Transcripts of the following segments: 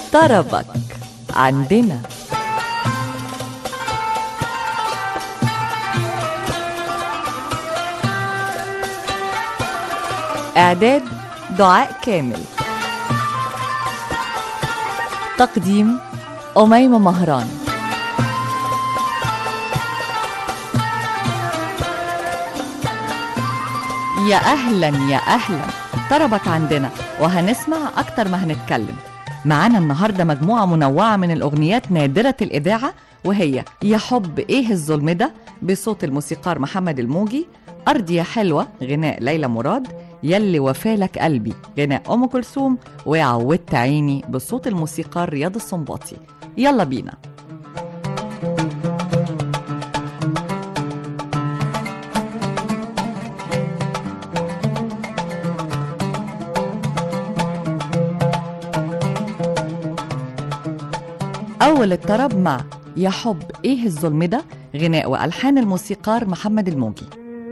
طربك عندنا. إعداد دعاء كامل. تقديم أميمة مهران. يا أهلا يا أهلا، طربك عندنا وهنسمع أكتر ما هنتكلم. معانا النهاردة مجموعة منوعة من الأغنيات نادرة الإذاعة، وهي يا حب إيه الظلم ده بصوت الموسيقار محمد الموجي، أرض يا حلوة غناء ليلى مراد، يلي وفالك قلبي غناء أم كلثوم، وعودت عيني بصوت الموسيقار رياض السنباطي. يلا بينا. أول الطرب مع يا حب إيه الظلم ده غناء وألحان الموسيقار محمد الموجي.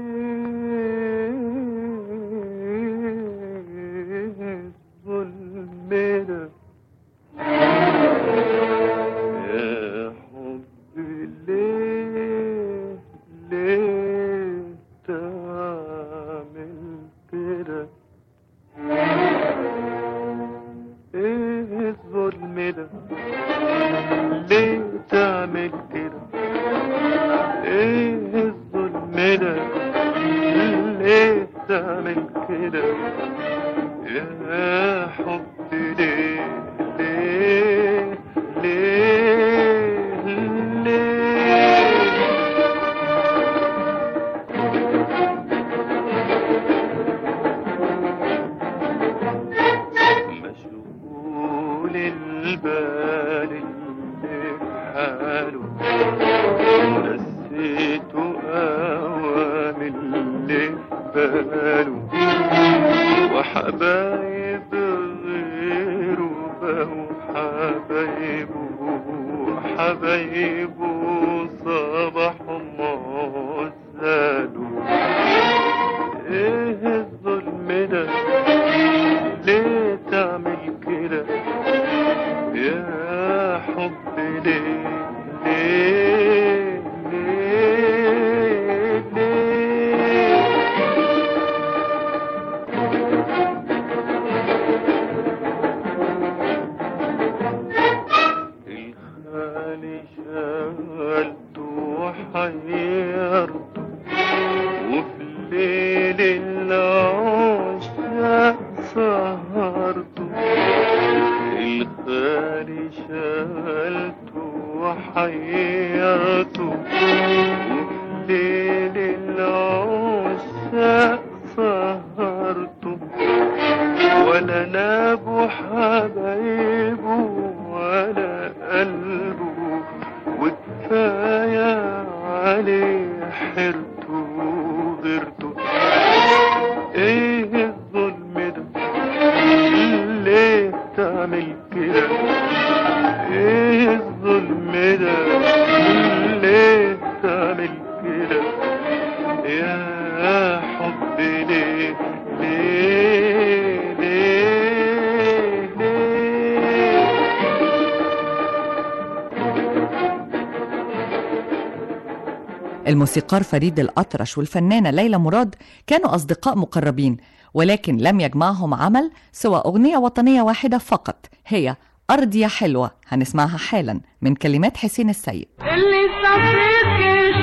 الموسيقار فريد الأطرش والفنانة ليلى مراد كانوا أصدقاء مقربين، ولكن لم يجمعهم عمل سوى أغنية وطنية واحدة فقط، هي أرض يا حلوة، هنسمعها حالا من كلمات حسين السيد. اللي صفيك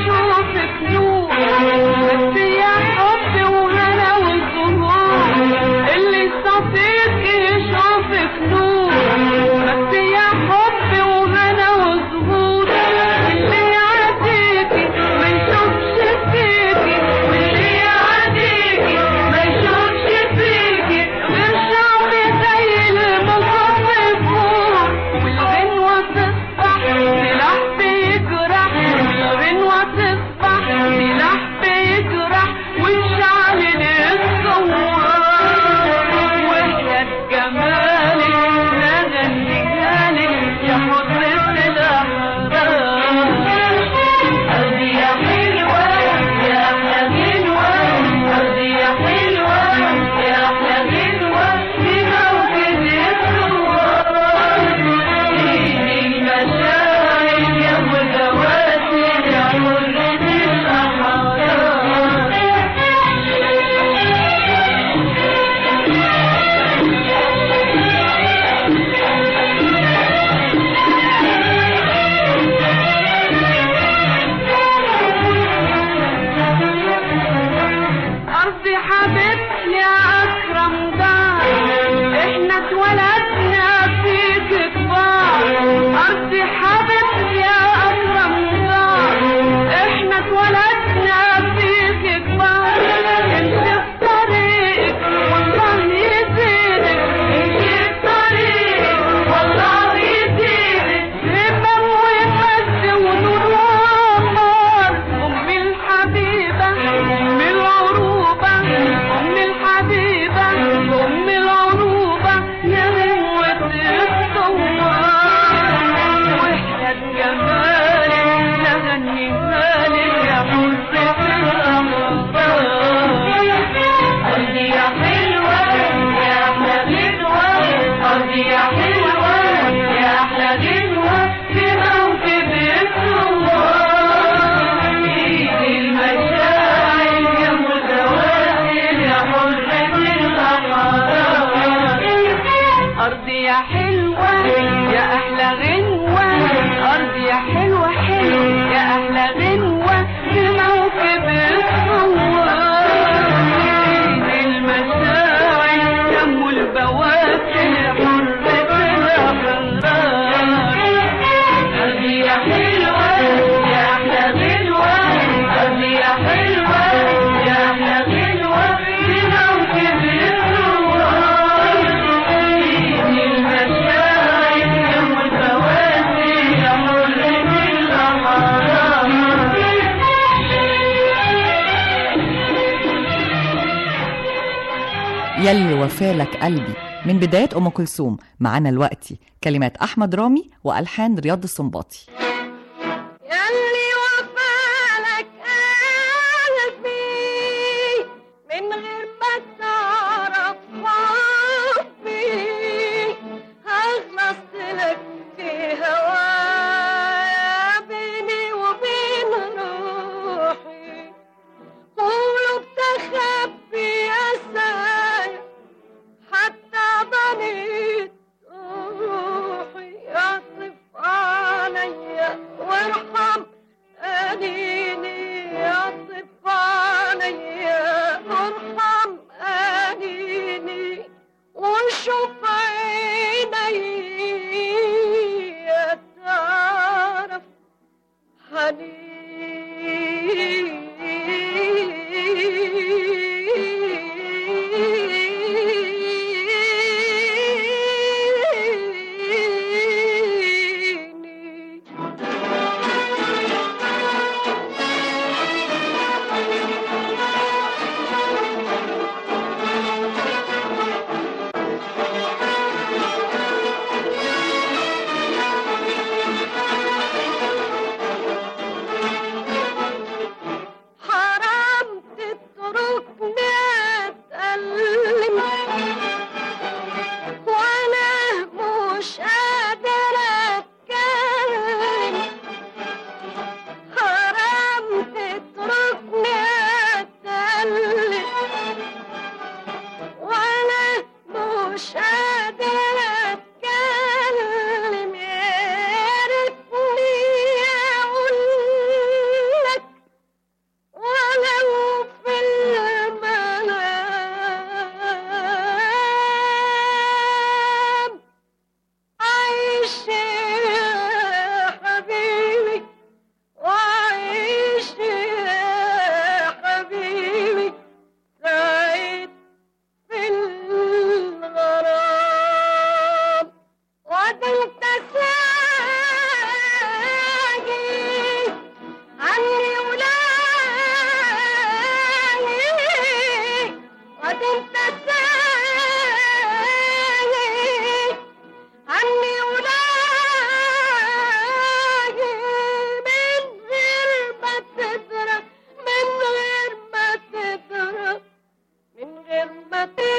يشوفك نور بس يا حب وهنا والظهور، اللي صفيك يشوفك نور بس يا حب وهنا والظهور، اللي يعديكي ما يشوفش فيكي، واللي يعديكي ما يشوفش فيكي غير شعب زي المصففور، والغنوة تصبح سلاح بيجرح، والغنوة تصبح سلاح بيجرح، والشعل للثوار وحدة جمالك أرضي يا حلوة يا أحلى غنوة في موكب الثوار إيد المشاعر يا متوكل يا حرة الأحرار أرضي يا حلوة يا أحلى غنوة أرضي يا حلوة حلوة يا أحلى غنوة في موكب الثوار إيد المشاعر دم البواسل حرة الأحرار أرضي يا حلوة يا أحلى غنوة أرضي يا حلوة يا أحلى غنوة في موكب الثوار إيد المشاعر دم البواسل حرة الأحرار يلي وفالك قلبي من بدايات أم كلثوم. معانا الوقتي كلمات أحمد رامي وألحان رياض السنباطي. يلي وفالك قلبي من غير ما تعرف حبي هخلص لك في هوايا بيني وبين روحي قولوا بتخبي أسايا حتى ضنيت روحي يعطف عليا وارحم أنيني يعطف عليا وارحم أنيني وشوف عيني تعرف حرام تتركني أتألم وأنا مش قادرة أتكلم حرام تتركني أتألم وأنا مش قادرة أتكلم يا ريتني أقولك ولو في المنام عيش يا حبيبي وعيش يا حبيبي سعيد في الغرام وانت ساقي عني ولاقي وانت ساقي عني ولاقي من غير ما تدرك من غير ما تدرك من غير ما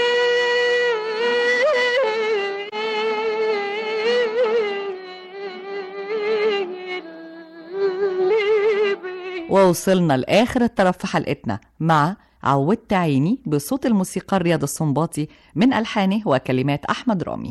ووصلنا لآخر الطرف في حلقتنا مع عودت عيني بصوت الموسيقار رياض السنباطي من ألحانه وكلمات أحمد رامي.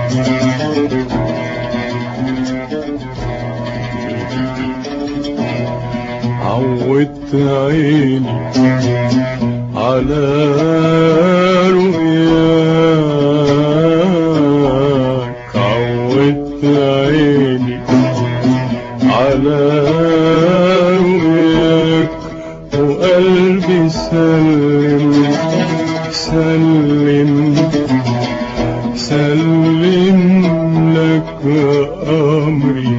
عودت عيني على رؤياك، عودت عيني على رؤياك، وقلبي سلم سلم سلم لك أمري.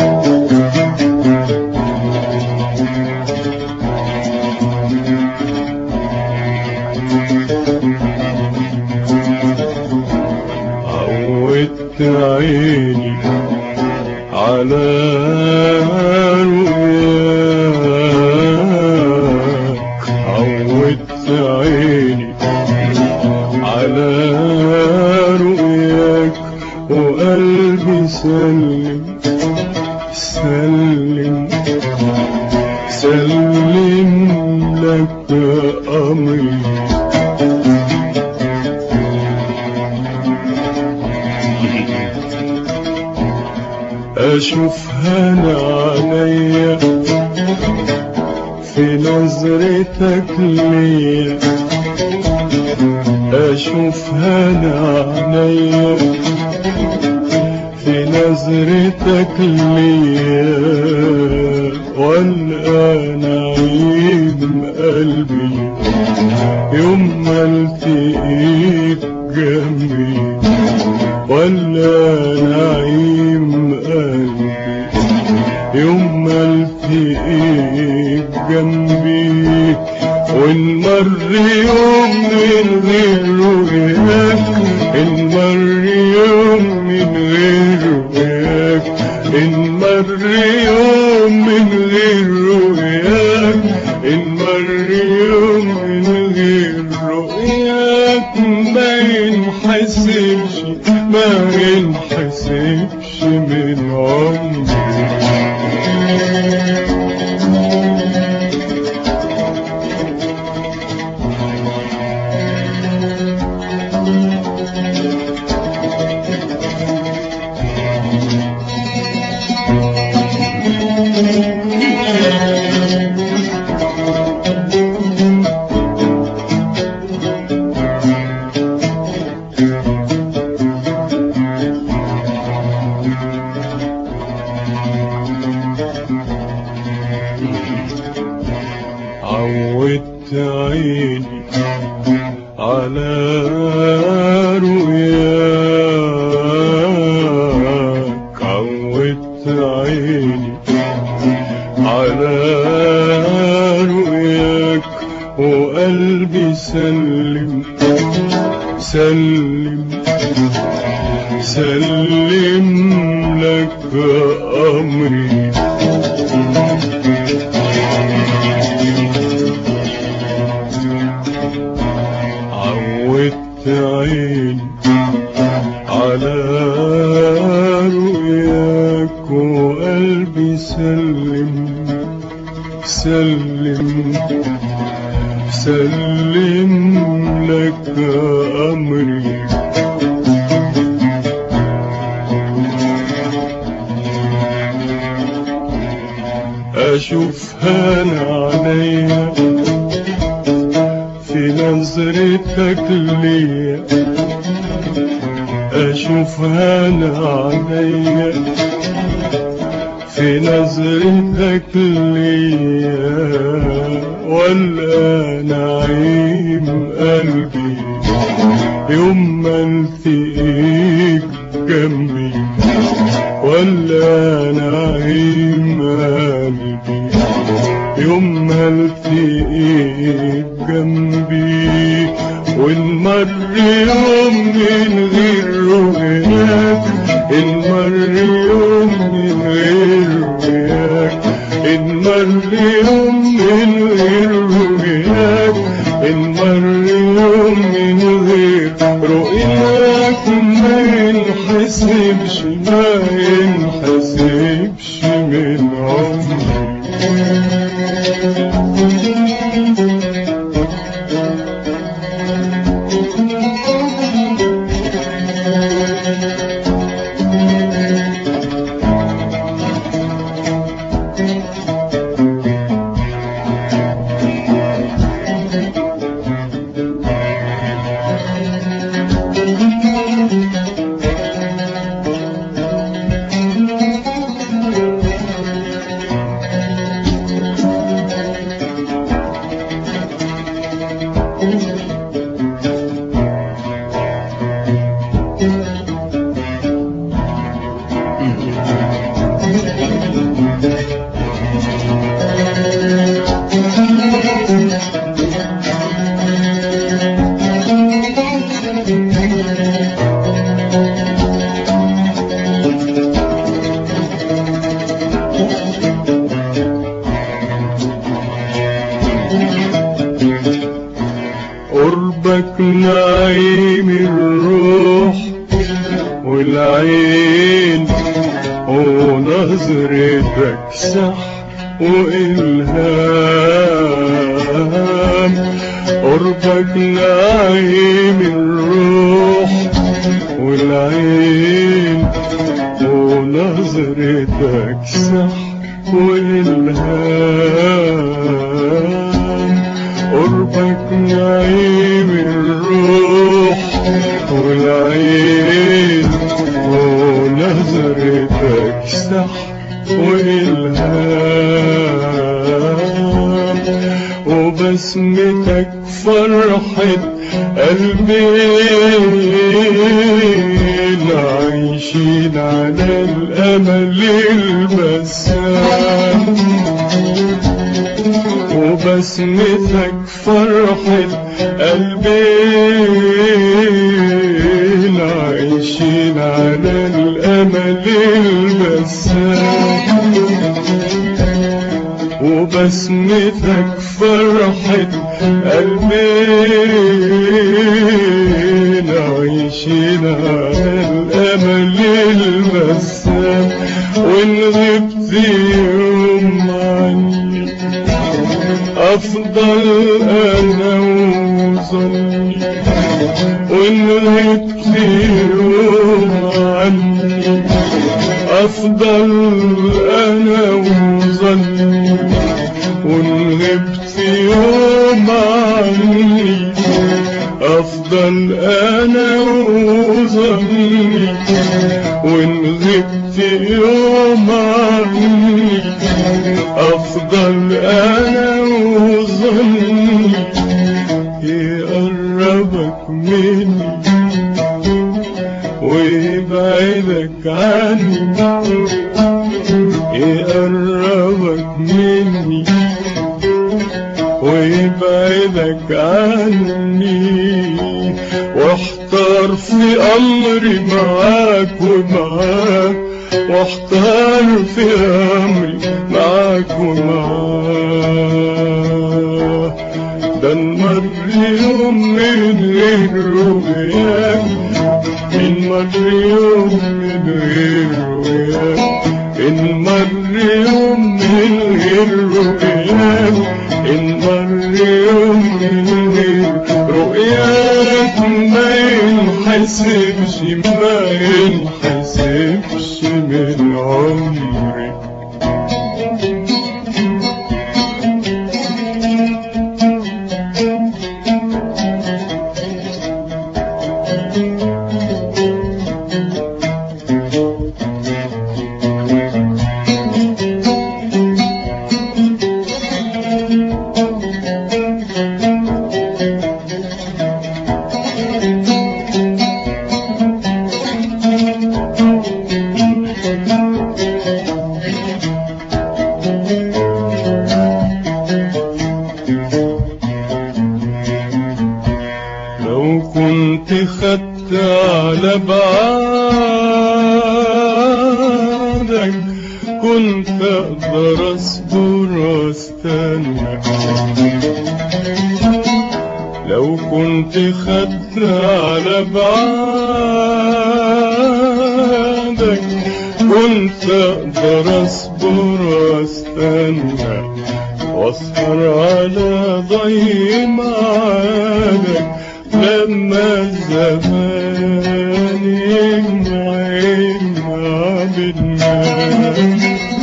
عودت عيني على رؤياك، عودت عيني على رؤياك، وقلبي سلم سلم سلم لك أمري. أشوفها أنا عينيا في نظرتك ليا، أشوفها أنا عينيا في نظرتك ليا، وألقى نعيم قلبي يوم ما التقيت جنبي، وألقى نعيم قلبي يوم ما التقيت جنبي. وإن مر يوم من غير رؤياك، إن مر يوم من غير رؤياك، إن مر يوم من غير رؤياك، إن مر يوم من غير رؤياك، ما ينحسبش ما ينحسبش من عمري. عودت عيني على رؤياك، عودت عيني على رؤياك، وقلبي سلم سلم سلم لك أمري. عودت عيني على رؤياك، وقلبي سلم سلم سلم لك أمري. أشوفها أنا عينيا في نظرتك ليا، أشوفها أنا عينيا في نظرتك ليا، وألقى نعيم قلبي يوم ما التقيت جنبي، وألقى نعيم قلبي يوم ما التقيت جنبي. وإن مر يوم من غير رؤياك، إن مر يوم من غير رؤياك، إن مر يوم من غير رؤياك، إن مر يوم من غير رؤياك، ما ينحسبش ما ينحسبش من عمري. والعين ونظرتك سحر وإلهام، قربك نعيم الروح والعين ونظرتك سحر وإلهام، قربك نعيم الروح والعين ونظرتك سحر وإلهام، وبسمتك فرحة قلبين عايشين على الأمل البسام، وبسمتك فرحة قلبين عايشين على الأمل البسام، وبسمتك فرحة قلبين عايشين على الأمل البسام، وإن غبت يوم عني أفضل أنا وظني، وإن غبت يوم عني أفضل أنا وظني، وإن غبت يوم عني أفضل أنا وظني، وإن غبت يوم عني أفضل أنا وظني، يقربك مني ويبعدك عني، يقربك مني ويبعدك عني، واحتار في أمري معاك ومعاك، واحتار في أمري معاك ومعاك، ده نمر يوم من غير رؤياك، من مر يوم من غير رؤياك، إن مر يوم من غير رؤياك، إن مر يوم من غير رؤياك، ما ينحسبش ما ينحسبش من عمري. كنت خدت على بعادك كنت اقدر اصبر واستنى، لو كنت خدت على بعادك كنت اقدر اصبر واستنى، واسهر على ضي معادك لما الزمان يجمعنا بالناس.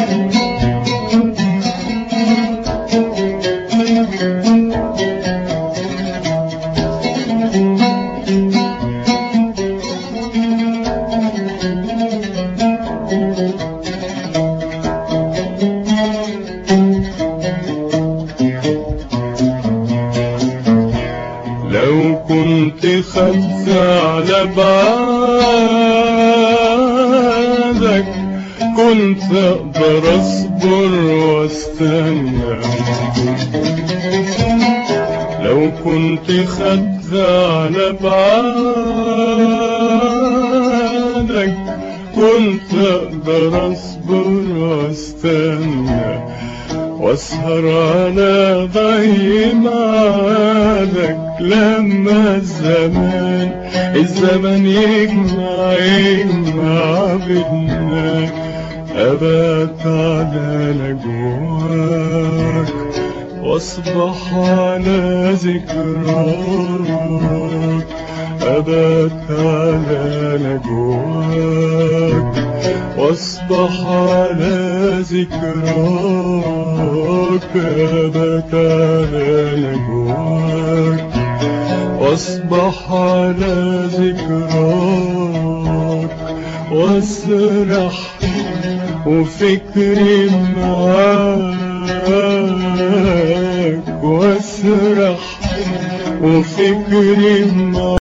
لو كنت خدت على بعادك كنت اقدر اصبر واستنى، لو كنت خدت على بعادك كنت اقدر اصبر واستنى، واسهر على ضي معادك لما الزمن يجمع بينا أبات على نجواك واصبح على ذكراك أبات على نجواك واصبح على ذكراك أبات على نجواك واصبح على ذكراك واسرح وفكري معاك واسرح وفكري معاك